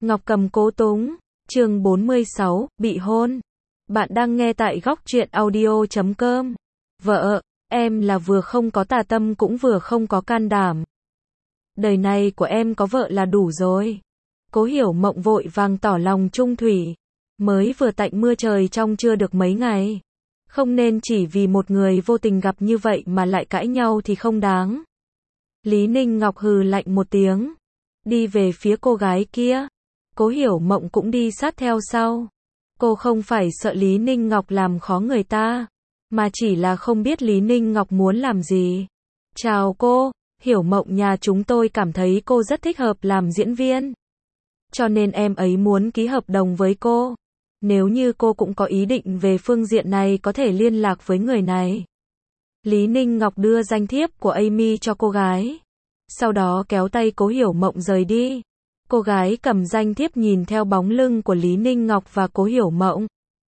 Ngọc Cầm Cố Túng, chương 46, bị hôn. Bạn đang nghe tại góc truyện audio.com. Vợ, em là vừa không có tà tâm cũng vừa không có can đảm. Đời này của em có vợ là đủ rồi. Cố Hiểu Mộng vội vàng tỏ lòng trung thủy. Mới vừa tạnh mưa trời trong chưa được mấy ngày. Không nên chỉ vì một người vô tình gặp như vậy mà lại cãi nhau thì không đáng. Lý Ninh Ngọc hừ lạnh một tiếng. Đi về phía cô gái kia. Cố Hiểu Mộng cũng đi sát theo sau. Cô không phải sợ Lý Ninh Ngọc làm khó người ta, mà chỉ là không biết Lý Ninh Ngọc muốn làm gì. Chào cô, Hiểu Mộng nhà chúng tôi cảm thấy cô rất thích hợp làm diễn viên. Cho nên em ấy muốn ký hợp đồng với cô. Nếu như cô cũng có ý định về phương diện này có thể liên lạc với người này. Lý Ninh Ngọc đưa danh thiếp của Amy cho cô gái. Sau đó kéo tay Cố Hiểu Mộng rời đi. Cô gái cầm danh thiếp nhìn theo bóng lưng của Lý Ninh Ngọc và Cố Hiểu Mộng.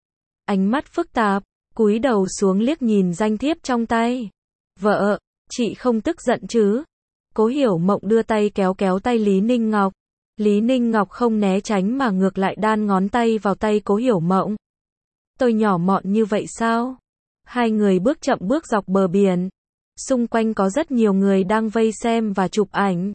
Ánh mắt phức tạp, cúi đầu xuống liếc nhìn danh thiếp trong tay. Vợ, chị không tức giận chứ? Cố Hiểu Mộng đưa tay kéo tay Lý Ninh Ngọc. Lý Ninh Ngọc không né tránh mà ngược lại đan ngón tay vào tay Cố Hiểu Mộng. Tôi nhỏ mọn như vậy sao? Hai người bước chậm bước dọc bờ biển. Xung quanh có rất nhiều người đang vây xem và chụp ảnh.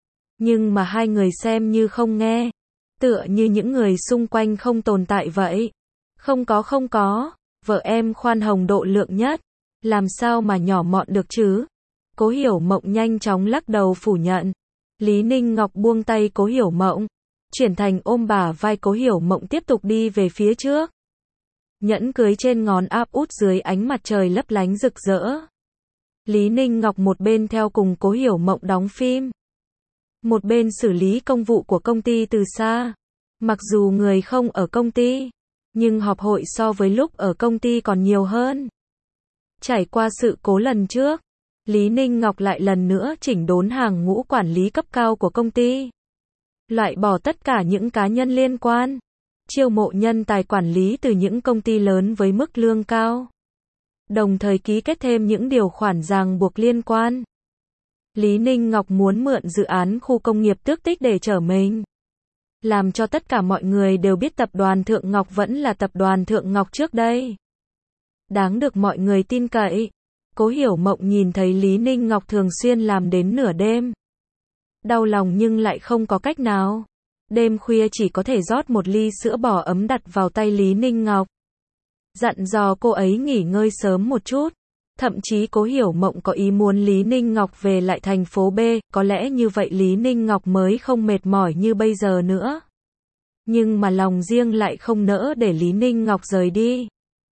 Nhưng mà hai người xem như không nghe. Tựa như những người xung quanh không tồn tại vậy. Không có. Vợ em khoan hồng độ lượng nhất. Làm sao mà nhỏ mọn được chứ? Cố Hiểu Mộng nhanh chóng lắc đầu phủ nhận. Lý Ninh Ngọc buông tay Cố Hiểu Mộng. Chuyển thành ôm bả vai Cố Hiểu Mộng tiếp tục đi về phía trước. Nhẫn cưới trên ngón áp út dưới ánh mặt trời lấp lánh rực rỡ. Lý Ninh Ngọc một bên theo cùng Cố Hiểu Mộng đóng phim. Một bên xử lý công vụ của công ty từ xa. Mặc dù người không ở công ty, nhưng họp hội so với lúc ở công ty còn nhiều hơn. Trải qua sự cố lần trước, Lý Ninh Ngọc lại lần nữa chỉnh đốn hàng ngũ quản lý cấp cao của công ty. Loại bỏ tất cả những cá nhân liên quan. Chiêu mộ nhân tài quản lý từ những công ty lớn với mức lương cao. Đồng thời ký kết thêm những điều khoản ràng buộc liên quan. Lý Ninh Ngọc muốn mượn dự án khu công nghiệp Tước Tích để trở mình. Làm cho tất cả mọi người đều biết tập đoàn Thượng Ngọc vẫn là tập đoàn Thượng Ngọc trước đây. Đáng được mọi người tin cậy. Cố Hiểu Mộng nhìn thấy Lý Ninh Ngọc thường xuyên làm đến nửa đêm. Đau lòng nhưng lại không có cách nào. Đêm khuya chỉ có thể rót một ly sữa bò ấm đặt vào tay Lý Ninh Ngọc. Dặn dò cô ấy nghỉ ngơi sớm một chút. Thậm chí Cố Hiểu Mộng có ý muốn Lý Ninh Ngọc về lại thành phố B, có lẽ như vậy Lý Ninh Ngọc mới không mệt mỏi như bây giờ nữa. Nhưng mà lòng riêng lại không nỡ để Lý Ninh Ngọc rời đi.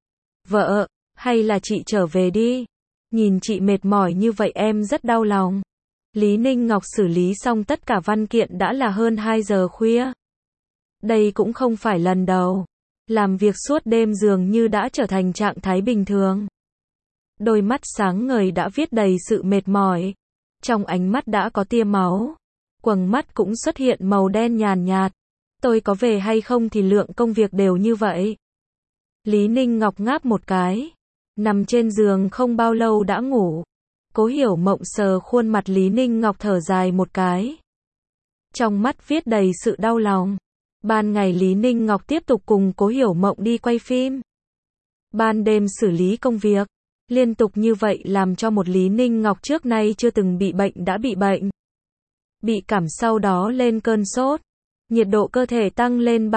Vợ, hay là chị trở về đi. Nhìn chị mệt mỏi như vậy em rất đau lòng. Lý Ninh Ngọc xử lý xong tất cả văn kiện đã là hơn 2 giờ khuya. Đây cũng không phải lần đầu. Làm việc suốt đêm dường như đã trở thành trạng thái bình thường. Đôi mắt sáng ngời đã viết đầy sự mệt mỏi. Trong ánh mắt đã có tia máu. Quầng mắt cũng xuất hiện màu đen nhàn nhạt. Tôi có về hay không thì lượng công việc đều như vậy. Lý Ninh Ngọc ngáp một cái. Nằm trên giường không bao lâu đã ngủ. Cố Hiểu Mộng sờ khuôn mặt Lý Ninh Ngọc thở dài một cái. Trong mắt viết đầy sự đau lòng. Ban ngày Lý Ninh Ngọc tiếp tục cùng Cố Hiểu Mộng đi quay phim. Ban đêm xử lý công việc. Liên tục như vậy làm cho một Lý Ninh Ngọc trước nay chưa từng bị bệnh đã bị bệnh. Bị cảm sau đó lên cơn sốt. Nhiệt độ cơ thể tăng lên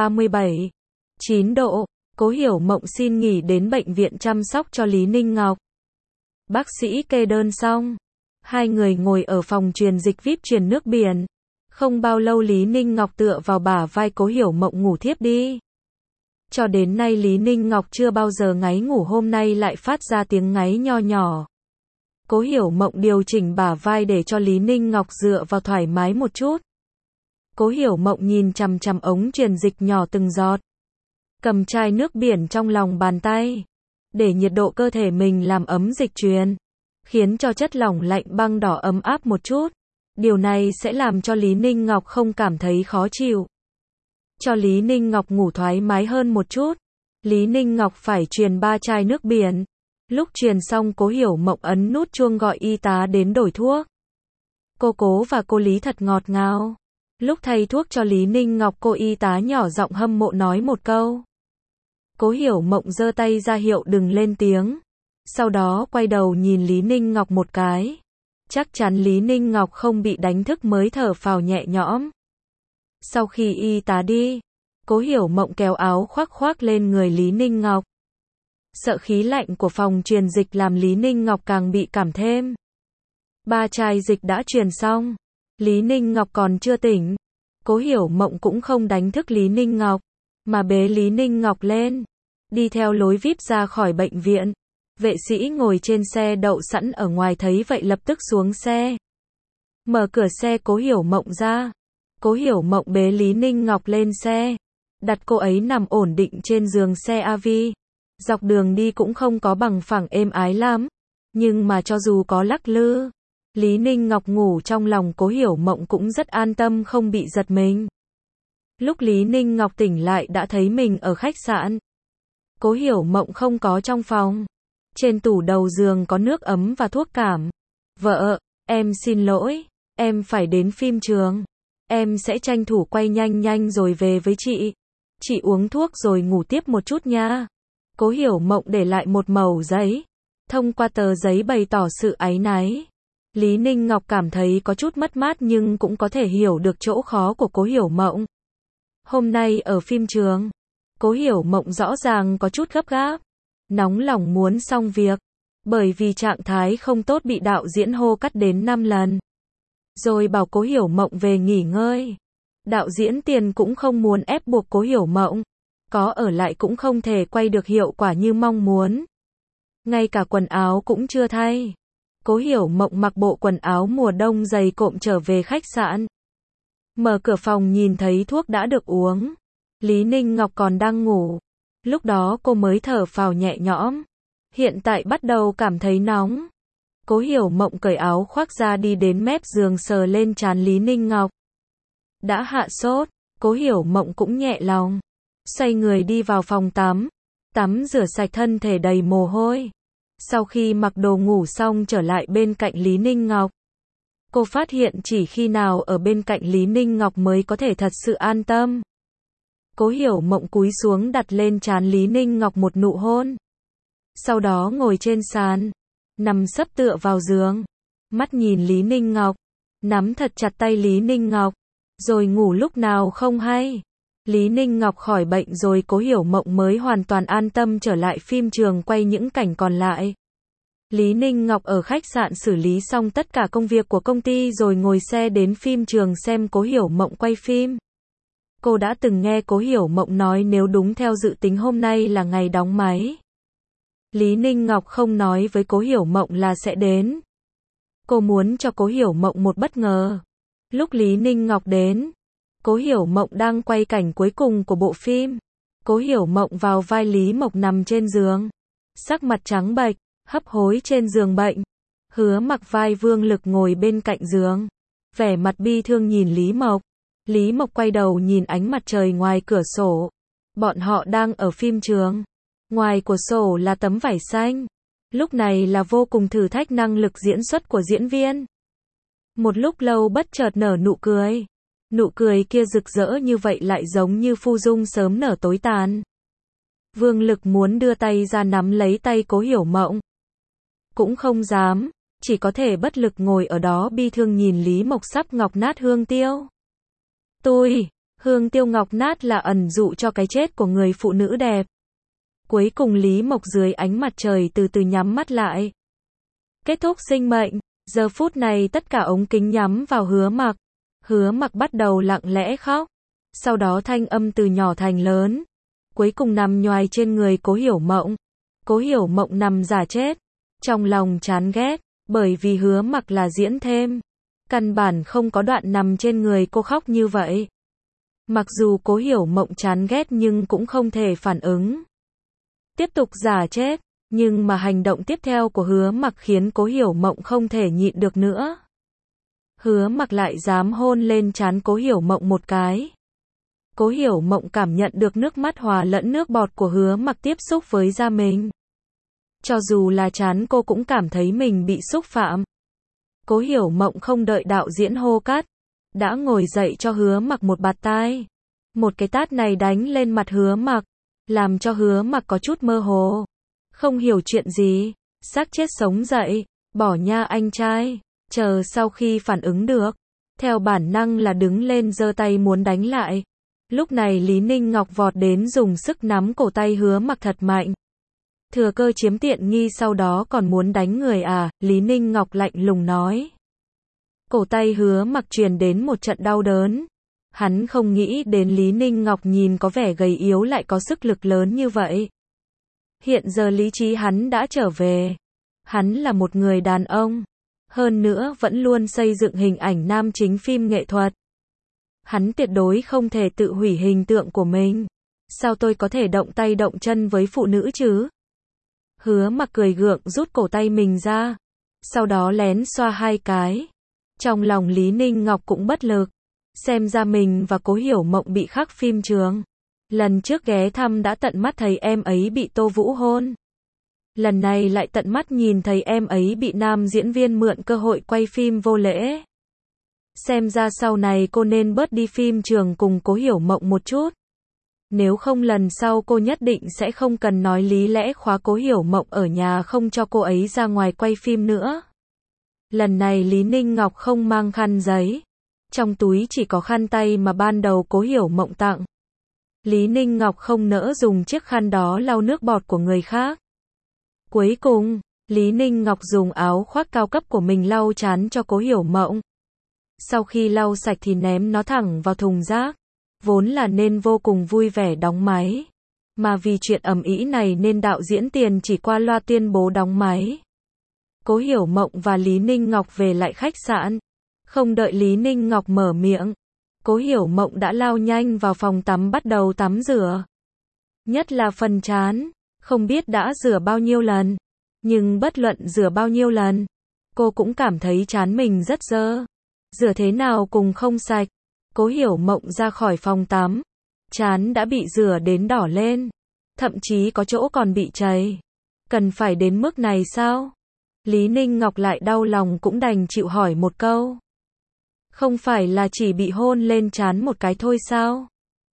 37,9 độ. Cố Hiểu Mộng xin nghỉ đến bệnh viện chăm sóc cho Lý Ninh Ngọc. Bác sĩ kê đơn xong. Hai người ngồi ở phòng truyền dịch VIP truyền nước biển. Không bao lâu Lý Ninh Ngọc tựa vào bả vai Cố Hiểu Mộng ngủ thiếp đi. Cho đến nay Lý Ninh Ngọc chưa bao giờ ngáy ngủ, hôm nay lại phát ra tiếng ngáy nho nhỏ. Cố Hiểu Mộng điều chỉnh bả vai để cho Lý Ninh Ngọc dựa vào thoải mái một chút. Cố Hiểu Mộng nhìn chằm chằm ống truyền dịch nhỏ từng giọt. Cầm chai nước biển trong lòng bàn tay. Để nhiệt độ cơ thể mình làm ấm dịch truyền. Khiến cho chất lỏng lạnh băng đỏ ấm áp một chút. Điều này sẽ làm cho Lý Ninh Ngọc không cảm thấy khó chịu. Cho Lý Ninh Ngọc ngủ thoải mái hơn một chút. Lý Ninh Ngọc phải truyền 3 chai nước biển. Lúc truyền xong Cố Hiểu Mộng ấn nút chuông gọi y tá đến đổi thuốc. Cô Cố và cô Lý thật ngọt ngào. Lúc thay thuốc cho Lý Ninh Ngọc, cô y tá nhỏ giọng hâm mộ nói một câu. Cố Hiểu Mộng giơ tay ra hiệu đừng lên tiếng. Sau đó quay đầu nhìn Lý Ninh Ngọc một cái. Chắc chắn Lý Ninh Ngọc không bị đánh thức mới thở phào nhẹ nhõm. Sau khi y tá đi, Cố Hiểu Mộng kéo áo khoác khoác lên người Lý Ninh Ngọc. Sợ khí lạnh của phòng truyền dịch làm Lý Ninh Ngọc càng bị cảm thêm. 3 chai dịch đã truyền xong. Lý Ninh Ngọc còn chưa tỉnh. Cố Hiểu Mộng cũng không đánh thức Lý Ninh Ngọc, mà bế Lý Ninh Ngọc lên. Đi theo lối VIP ra khỏi bệnh viện. Vệ sĩ ngồi trên xe đậu sẵn ở ngoài thấy vậy lập tức xuống xe. Mở cửa xe Cố Hiểu Mộng ra. Cố Hiểu Mộng bế Lý Ninh Ngọc lên xe. Đặt cô ấy nằm ổn định trên giường xe AV. Dọc đường đi cũng không có bằng phẳng êm ái lắm. Nhưng mà cho dù có lắc lư, Lý Ninh Ngọc ngủ trong lòng Cố Hiểu Mộng cũng rất an tâm không bị giật mình. Lúc Lý Ninh Ngọc tỉnh lại đã thấy mình ở khách sạn. Cố Hiểu Mộng không có trong phòng. Trên tủ đầu giường có nước ấm và thuốc cảm. Vợ, em xin lỗi, em phải đến phim trường. Em sẽ tranh thủ quay nhanh nhanh rồi về với chị. Chị uống thuốc rồi ngủ tiếp một chút nha. Cố Hiểu Mộng để lại một mẩu giấy. Thông qua tờ giấy bày tỏ sự áy náy. Lý Ninh Ngọc cảm thấy có chút mất mát nhưng cũng có thể hiểu được chỗ khó của Cố Hiểu Mộng. Hôm nay ở phim trường, Cố Hiểu Mộng rõ ràng có chút gấp gáp. Nóng lòng muốn xong việc. Bởi vì trạng thái không tốt bị đạo diễn hô cắt đến 5 lần. Rồi bảo Cố Hiểu Mộng về nghỉ ngơi. Đạo diễn Tiền cũng không muốn ép buộc Cố Hiểu Mộng. Có ở lại cũng không thể quay được hiệu quả như mong muốn. Ngay cả quần áo cũng chưa thay. Cố Hiểu Mộng mặc bộ quần áo mùa đông dày cộm trở về khách sạn. Mở cửa phòng nhìn thấy thuốc đã được uống. Lý Ninh Ngọc còn đang ngủ. Lúc đó cô mới thở phào nhẹ nhõm. Hiện tại bắt đầu cảm thấy nóng. Cố Hiểu Mộng cởi áo khoác ra đi đến mép giường sờ lên trán Lý Ninh Ngọc. Đã hạ sốt, Cố Hiểu Mộng cũng nhẹ lòng. Xoay người đi vào phòng tắm. Tắm rửa sạch thân thể đầy mồ hôi. Sau khi mặc đồ ngủ xong trở lại bên cạnh Lý Ninh Ngọc. Cô phát hiện chỉ khi nào ở bên cạnh Lý Ninh Ngọc mới có thể thật sự an tâm. Cố Hiểu Mộng cúi xuống đặt lên trán Lý Ninh Ngọc một nụ hôn. Sau đó ngồi trên sàn, nằm sấp tựa vào giường, mắt nhìn Lý Ninh Ngọc, nắm thật chặt tay Lý Ninh Ngọc, rồi ngủ lúc nào không hay. Lý Ninh Ngọc khỏi bệnh rồi Cố Hiểu Mộng mới hoàn toàn an tâm trở lại phim trường quay những cảnh còn lại. Lý Ninh Ngọc ở khách sạn xử lý xong tất cả công việc của công ty rồi ngồi xe đến phim trường xem Cố Hiểu Mộng quay phim. Cô đã từng nghe Cố Hiểu Mộng nói nếu đúng theo dự tính hôm nay là ngày đóng máy. Lý Ninh Ngọc không nói với Cố Hiểu Mộng là sẽ đến. Cô muốn cho Cố Hiểu Mộng một bất ngờ. Lúc Lý Ninh Ngọc đến, Cố Hiểu Mộng đang quay cảnh cuối cùng của bộ phim. Cố Hiểu Mộng vào vai Lý Mộc nằm trên giường. Sắc mặt trắng bệch, hấp hối trên giường bệnh. Hứa Mặc vai Vương Lực ngồi bên cạnh giường. Vẻ mặt bi thương nhìn Lý Mộc. Lý Mộc quay đầu nhìn ánh mặt trời ngoài cửa sổ. Bọn họ đang ở phim trường. Ngoài cửa sổ là tấm vải xanh. Lúc này là vô cùng thử thách năng lực diễn xuất của diễn viên. Một lúc lâu bất chợt nở nụ cười. Nụ cười kia rực rỡ như vậy lại giống như phu dung sớm nở tối tàn. Vương Lực muốn đưa tay ra nắm lấy tay Cố Hiểu Mộng. Cũng không dám, chỉ có thể bất lực ngồi ở đó bi thương nhìn Lý Mộc sắp ngọc nát hương tiêu. Hương tiêu ngọc nát là ẩn dụ cho cái chết của người phụ nữ đẹp. Cuối cùng Lý Mộc dưới ánh mặt trời từ từ nhắm mắt lại. Kết thúc sinh mệnh, giờ phút này tất cả ống kính nhắm vào Hứa Mặc. Hứa Mặc bắt đầu lặng lẽ khóc. Sau đó thanh âm từ nhỏ thành lớn. Cuối cùng nằm nhoài trên người Cố Hiểu Mộng. Cố Hiểu Mộng nằm giả chết. Trong lòng chán ghét, bởi vì Hứa Mặc là diễn thêm. Căn bản không có đoạn nằm trên người cô khóc như vậy. Mặc dù Cố Hiểu Mộng chán ghét nhưng cũng không thể phản ứng. Tiếp tục giả chết, nhưng mà hành động tiếp theo của Hứa Mặc khiến Cố Hiểu Mộng không thể nhịn được nữa. Hứa Mặc lại dám hôn lên trán Cố Hiểu Mộng một cái. Cố Hiểu Mộng cảm nhận được nước mắt hòa lẫn nước bọt của Hứa Mặc tiếp xúc với da mình. Cho dù là trán cô cũng cảm thấy mình bị xúc phạm. Cố Hiểu Mộng không đợi đạo diễn hô cắt. đã ngồi dậy cho Hứa Mặc một bạt tai. Một cái tát này đánh lên mặt Hứa Mặc, làm cho Hứa Mặc có chút mơ hồ. Không hiểu chuyện gì, xác chết sống dậy, bỏ nha anh trai, chờ sau khi phản ứng được. Theo bản năng là đứng lên giơ tay muốn đánh lại. Lúc này Lý Ninh Ngọc vọt đến dùng sức nắm cổ tay Hứa Mặc thật mạnh. Thừa cơ chiếm tiện nghi sau đó còn muốn đánh người à, Lý Ninh Ngọc lạnh lùng nói. Cổ tay Hứa Mặc truyền đến một trận đau đớn. Hắn không nghĩ đến Lý Ninh Ngọc nhìn có vẻ gầy yếu lại có sức lực lớn như vậy. Hiện giờ lý trí hắn đã trở về. Hắn là một người đàn ông. Hơn nữa vẫn luôn xây dựng hình ảnh nam chính phim nghệ thuật. Hắn tuyệt đối không thể tự hủy hình tượng của mình. Sao tôi có thể động tay động chân với phụ nữ chứ? Hứa Mặc cười gượng rút cổ tay mình ra. Sau đó lén xoa 2 cái. Trong lòng Lý Ninh Ngọc cũng bất lực. Xem ra mình và Cố Hiểu Mộng bị khắc phim trường. Lần trước ghé thăm đã tận mắt thấy em ấy bị Tô Vũ hôn. Lần này lại tận mắt nhìn thấy em ấy bị nam diễn viên mượn cơ hội quay phim vô lễ. Xem ra sau này cô nên bớt đi phim trường cùng Cố Hiểu Mộng một chút. Nếu không lần sau cô nhất định sẽ không cần nói lý lẽ khóa Cố Hiểu Mộng ở nhà không cho cô ấy ra ngoài quay phim nữa. Lần này Lý Ninh Ngọc không mang khăn giấy. Trong túi chỉ có khăn tay mà ban đầu Cố Hiểu Mộng tặng. Lý Ninh Ngọc không nỡ dùng chiếc khăn đó lau nước bọt của người khác. Cuối cùng, Lý Ninh Ngọc dùng áo khoác cao cấp của mình lau trán cho Cố Hiểu Mộng. Sau khi lau sạch thì ném nó thẳng vào thùng rác. Vốn là nên vô cùng vui vẻ đóng máy. Mà vì chuyện ầm ĩ này nên đạo diễn Tiền chỉ qua loa tuyên bố đóng máy. Cố Hiểu Mộng và Lý Ninh Ngọc về lại khách sạn. Không đợi Lý Ninh Ngọc mở miệng, Cố Hiểu Mộng đã lao nhanh vào phòng tắm bắt đầu tắm rửa. Nhất là phần trán, không biết đã rửa bao nhiêu lần. Nhưng bất luận rửa bao nhiêu lần, cô cũng cảm thấy trán mình rất dơ. Rửa thế nào cũng không sạch. Cố Hiểu Mộng ra khỏi phòng tắm. Trán đã bị rửa đến đỏ lên. Thậm chí có chỗ còn bị chảy. Cần phải đến mức này sao? Lý Ninh Ngọc lại đau lòng cũng đành chịu hỏi một câu. Không phải là chỉ bị hôn lên trán một cái thôi sao?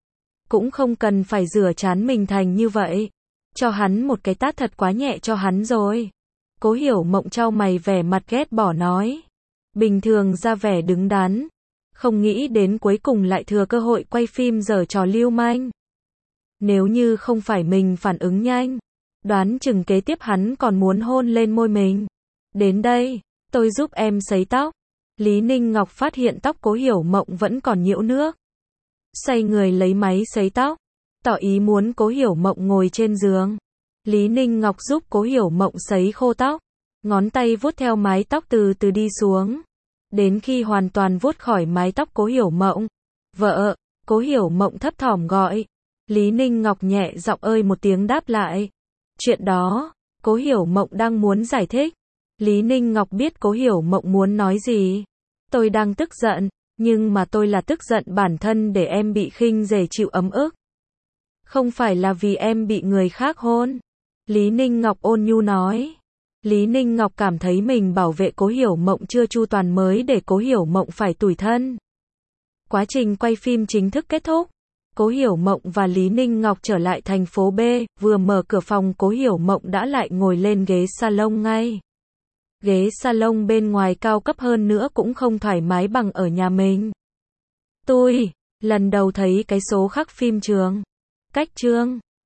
Cũng không cần phải rửa trán mình thành như vậy. Cho hắn một cái tát thật quá nhẹ cho hắn rồi. Cố Hiểu Mộng chau mày vẻ mặt ghét bỏ nói. Bình thường ra vẻ đứng đắn. Không nghĩ đến cuối cùng lại thừa cơ hội quay phim giở trò lưu manh. Nếu như không phải mình phản ứng nhanh, đoán chừng kế tiếp hắn còn muốn hôn lên môi mình. Đến đây, tôi giúp em sấy tóc. Lý Ninh Ngọc phát hiện tóc Cố Hiểu Mộng vẫn còn nhiễu nước. Xoay người lấy máy sấy tóc, tỏ ý muốn Cố Hiểu Mộng ngồi trên giường. Lý Ninh Ngọc giúp Cố Hiểu Mộng sấy khô tóc. Ngón tay vuốt theo mái tóc từ từ đi xuống. Đến khi hoàn toàn vuốt khỏi mái tóc Cố Hiểu Mộng. Vợ, Cố Hiểu Mộng thấp thỏm gọi. Lý Ninh Ngọc nhẹ giọng ơi một tiếng đáp lại. Chuyện đó, Cố Hiểu Mộng đang muốn giải thích. Lý Ninh Ngọc biết Cố Hiểu Mộng muốn nói gì. Tôi đang tức giận, nhưng mà tôi là tức giận bản thân để em bị khinh rể chịu ấm ức. Không phải là vì em bị người khác hôn. Lý Ninh Ngọc ôn nhu nói. Lý Ninh Ngọc cảm thấy mình bảo vệ Cố Hiểu Mộng chưa chu toàn mới để Cố Hiểu Mộng phải tủi thân. Quá trình quay phim chính thức kết thúc. Cố Hiểu Mộng và Lý Ninh Ngọc trở lại thành phố B, vừa mở cửa phòng Cố Hiểu Mộng đã lại ngồi lên ghế salon ngay. Ghế salon bên ngoài cao cấp hơn nữa cũng không thoải mái bằng ở nhà mình. Tôi lần đầu thấy cái số khắc phim trường. Cách chương